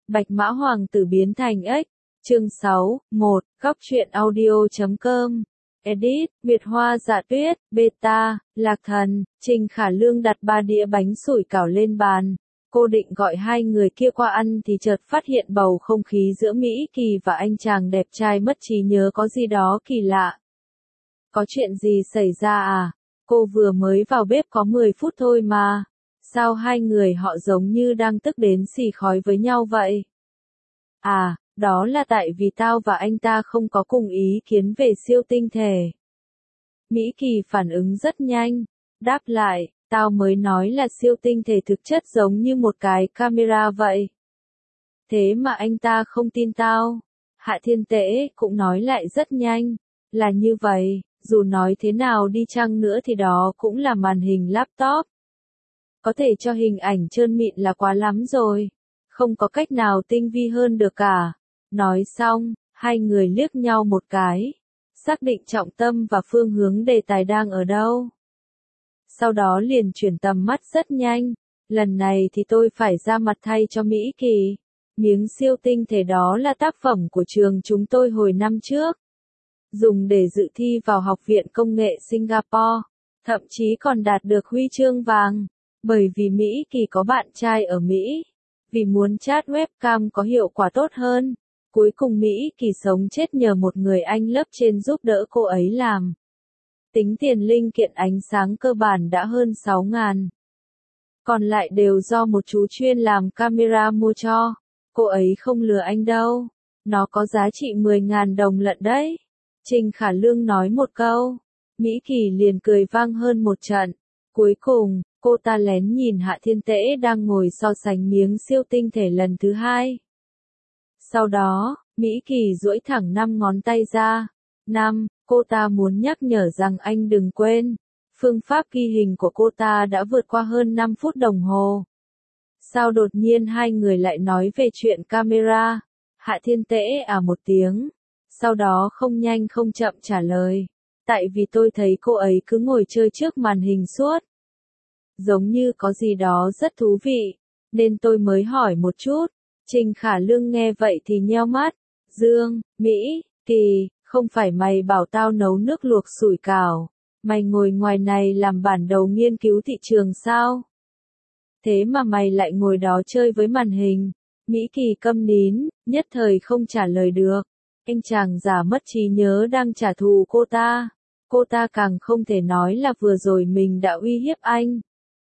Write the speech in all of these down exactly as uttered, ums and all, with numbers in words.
Bạch Mã Hoàng tử biến thành ếch. Chương sáu, một, góc truyện audio chấm com. Edit, Nguyệt Hoa Dạ Tuyết, Beta, Lạc Thần, Trình Khả Lương đặt ba đĩa bánh sủi cảo lên bàn. Cô định gọi hai người kia qua ăn thì chợt phát hiện bầu không khí giữa Mỹ Kỳ và anh chàng đẹp trai mất trí nhớ có gì đó kỳ lạ. Có chuyện gì xảy ra à? Cô vừa mới vào bếp có mười phút thôi mà. Sao hai người họ giống như đang tức đến xì khói với nhau vậy? À, đó là tại vì tao và anh ta không có cùng ý kiến về siêu tinh thể. Mỹ Kỳ phản ứng rất nhanh, đáp lại, tao mới nói là siêu tinh thể thực chất giống như một cái camera vậy. Thế mà anh ta không tin tao. Hạ Thiên Tễ cũng nói lại rất nhanh, là như vậy, dù nói thế nào đi chăng nữa thì đó cũng là màn hình laptop. Có thể cho hình ảnh trơn mịn là quá lắm rồi, không có cách nào tinh vi hơn được cả. Nói xong, hai người liếc nhau một cái, xác định trọng tâm và phương hướng đề tài đang ở đâu. Sau đó liền chuyển tầm mắt rất nhanh, lần này thì tôi phải ra mặt thay cho Mỹ Kỳ. Miếng siêu tinh thể đó là tác phẩm của trường chúng tôi hồi năm trước, dùng để dự thi vào Học viện Công nghệ Singapore, thậm chí còn đạt được huy chương vàng, bởi vì Mỹ Kỳ có bạn trai ở Mỹ. Vì muốn chat webcam có hiệu quả tốt hơn, cuối cùng Mỹ Kỳ sống chết nhờ một người anh lớp trên giúp đỡ cô ấy làm. Tính tiền linh kiện ánh sáng cơ bản đã hơn sáu ngàn. Còn lại đều do một chú chuyên làm camera mua cho. Cô ấy không lừa anh đâu. Nó có giá trị mười ngàn đồng lận đấy. Trình Khả Lương nói một câu. Mỹ Kỳ liền cười vang hơn một trận. Cuối cùng, cô ta lén nhìn Hạ Thiên Tễ đang ngồi so sánh miếng siêu tinh thể lần thứ hai. Sau đó, Mỹ Kỳ duỗi thẳng năm ngón tay ra. Năm, cô ta muốn nhắc nhở rằng anh đừng quên. Phương pháp ghi hình của cô ta đã vượt qua hơn năm phút đồng hồ. Sao đột nhiên hai người lại nói về chuyện camera? Hạ Thiên Tễ à một tiếng. Sau đó không nhanh không chậm trả lời. Tại vì tôi thấy cô ấy cứ ngồi chơi trước màn hình suốt. Giống như có gì đó rất thú vị. Nên tôi mới hỏi một chút. Trình Khả Lương nghe vậy thì nheo mắt. Dương, Mỹ, Kỳ, không phải mày bảo tao nấu nước luộc sủi cảo. Mày ngồi ngoài này làm bản đầu nghiên cứu thị trường sao? Thế mà mày lại ngồi đó chơi với màn hình. Mỹ Kỳ câm nín, nhất thời không trả lời được. Anh chàng già mất trí nhớ đang trả thù cô ta. Cô ta càng không thể nói là vừa rồi mình đã uy hiếp anh.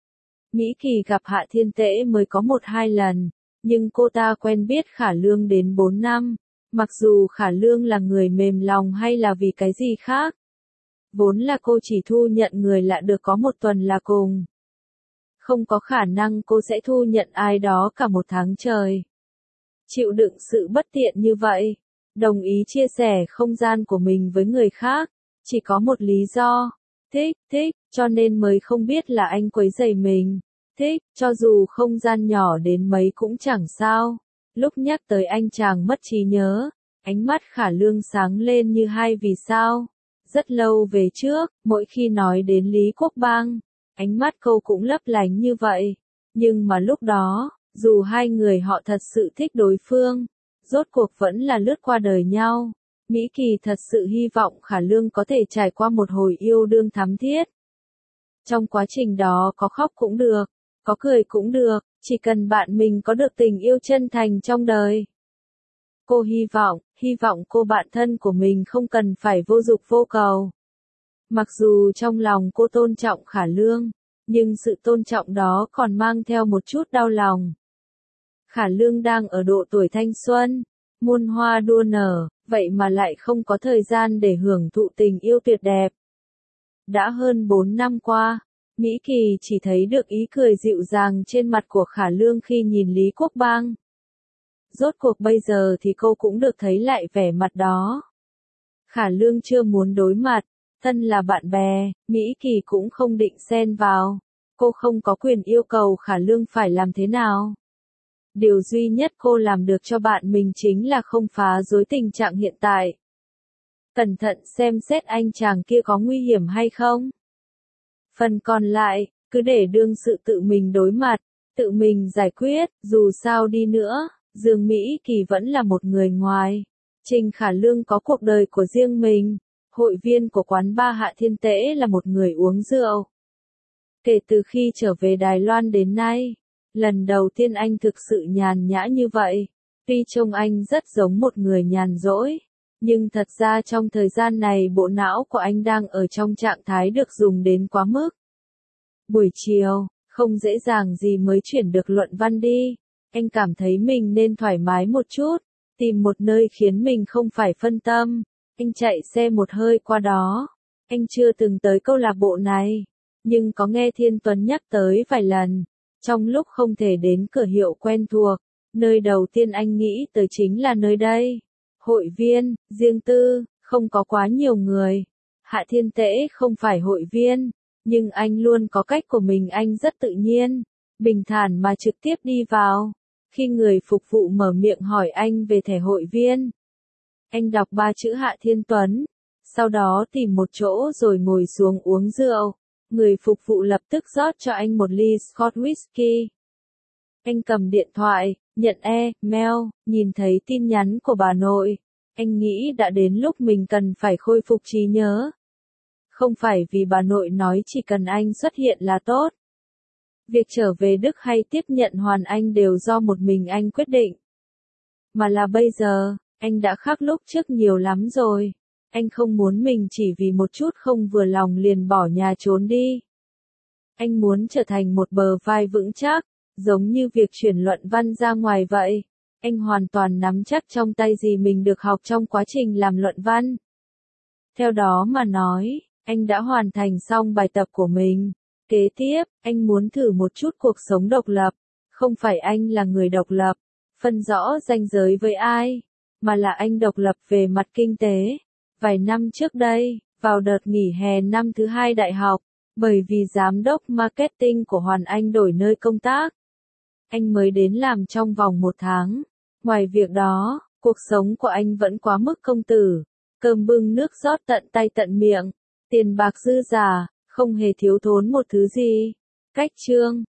Mỹ Kỳ gặp Hạ Thiên Tễ mới có một hai lần, nhưng cô ta quen biết Khả Lương đến bốn năm. Mặc dù Khả Lương là người mềm lòng hay là vì cái gì khác. Vốn là cô chỉ thu nhận người lạ được có một tuần là cùng. Không có khả năng cô sẽ thu nhận ai đó cả một tháng trời. Chịu đựng sự bất tiện như vậy, đồng ý chia sẻ không gian của mình với người khác, chỉ có một lý do, thích, thích, cho nên mới không biết là anh quấy rầy mình, thích, cho dù không gian nhỏ đến mấy cũng chẳng sao. Lúc nhắc tới anh chàng mất trí nhớ, ánh mắt Khả Lương sáng lên như hai vì sao. Rất lâu về trước, mỗi khi nói đến Lý Quốc Bang, ánh mắt cô cũng lấp lánh như vậy. Nhưng mà lúc đó, dù hai người họ thật sự thích đối phương, rốt cuộc vẫn là lướt qua đời nhau. Mỹ Kỳ thật sự hy vọng Khả Lương có thể trải qua một hồi yêu đương thắm thiết. Trong quá trình đó có khóc cũng được, có cười cũng được, chỉ cần bạn mình có được tình yêu chân thành trong đời. Cô hy vọng, hy vọng cô bạn thân của mình không cần phải vô dục vô cầu. Mặc dù trong lòng cô tôn trọng Khả Lương, nhưng sự tôn trọng đó còn mang theo một chút đau lòng. Khả Lương đang ở độ tuổi thanh xuân, muôn hoa đua nở, vậy mà lại không có thời gian để hưởng thụ tình yêu tuyệt đẹp. Đã hơn bốn năm qua, Mỹ Kỳ chỉ thấy được ý cười dịu dàng trên mặt của Khả Lương khi nhìn Lý Quốc Bang. Rốt cuộc bây giờ thì cô cũng được thấy lại vẻ mặt đó. Khả Lương chưa muốn đối mặt, thân là bạn bè, Mỹ Kỳ cũng không định xen vào. Cô không có quyền yêu cầu Khả Lương phải làm thế nào. Điều duy nhất cô làm được cho bạn mình chính là không phá rối tình trạng hiện tại. Cẩn thận xem xét anh chàng kia có nguy hiểm hay không. Phần còn lại, cứ để đương sự tự mình đối mặt, tự mình giải quyết, dù sao đi nữa. Dương Mỹ Kỳ vẫn là một người ngoài. Trình Khả Lương có cuộc đời của riêng mình. Hội viên của quán bar Hạ Thiên Tễ là một người uống rượu. Kể từ khi trở về Đài Loan đến nay, lần đầu tiên anh thực sự nhàn nhã như vậy. Tuy trông anh rất giống một người nhàn rỗi, nhưng thật ra trong thời gian này bộ não của anh đang ở trong trạng thái được dùng đến quá mức. Buổi chiều, không dễ dàng gì mới chuyển được luận văn đi. Anh cảm thấy mình nên thoải mái một chút, tìm một nơi khiến mình không phải phân tâm. Anh chạy xe một hơi qua đó. Anh chưa từng tới câu lạc bộ này, nhưng có nghe Thiên Tuấn nhắc tới vài lần. Trong lúc không thể đến cửa hiệu quen thuộc, nơi đầu tiên anh nghĩ tới chính là nơi đây. Hội viên, riêng tư, không có quá nhiều người. Hạ Thiên Tễ không phải hội viên, nhưng anh luôn có cách của mình, anh rất tự nhiên, bình thản mà trực tiếp đi vào. Khi người phục vụ mở miệng hỏi anh về thẻ hội viên, anh đọc ba chữ Hạ Thiên Tuấn, sau đó tìm một chỗ rồi ngồi xuống uống rượu. Người phục vụ lập tức rót cho anh một ly Scotch whisky. Anh cầm điện thoại, nhận e-mail, nhìn thấy tin nhắn của bà nội. Anh nghĩ đã đến lúc mình cần phải khôi phục trí nhớ. Không phải vì bà nội nói chỉ cần anh xuất hiện là tốt. Việc trở về Đức hay tiếp nhận Hoàn Anh đều do một mình anh quyết định. Mà là bây giờ, anh đã khác lúc trước nhiều lắm rồi. Anh không muốn mình chỉ vì một chút không vừa lòng liền bỏ nhà trốn đi. Anh muốn trở thành một bờ vai vững chắc, giống như việc chuyển luận văn ra ngoài vậy. Anh hoàn toàn nắm chắc trong tay gì mình được học trong quá trình làm luận văn. Theo đó mà nói, anh đã hoàn thành xong bài tập của mình. Kế tiếp, anh muốn thử một chút cuộc sống độc lập. Không phải anh là người độc lập, phân rõ ranh giới với ai, mà là anh độc lập về mặt kinh tế. Vài năm trước đây, vào đợt nghỉ hè năm thứ hai đại học, bởi vì giám đốc marketing của Hoàn Anh đổi nơi công tác, anh mới đến làm trong vòng một tháng. Ngoài việc đó, cuộc sống của anh vẫn quá mức công tử, cơm bưng nước rót tận tay tận miệng, tiền bạc dư giả, không hề thiếu thốn một thứ gì. Cách chương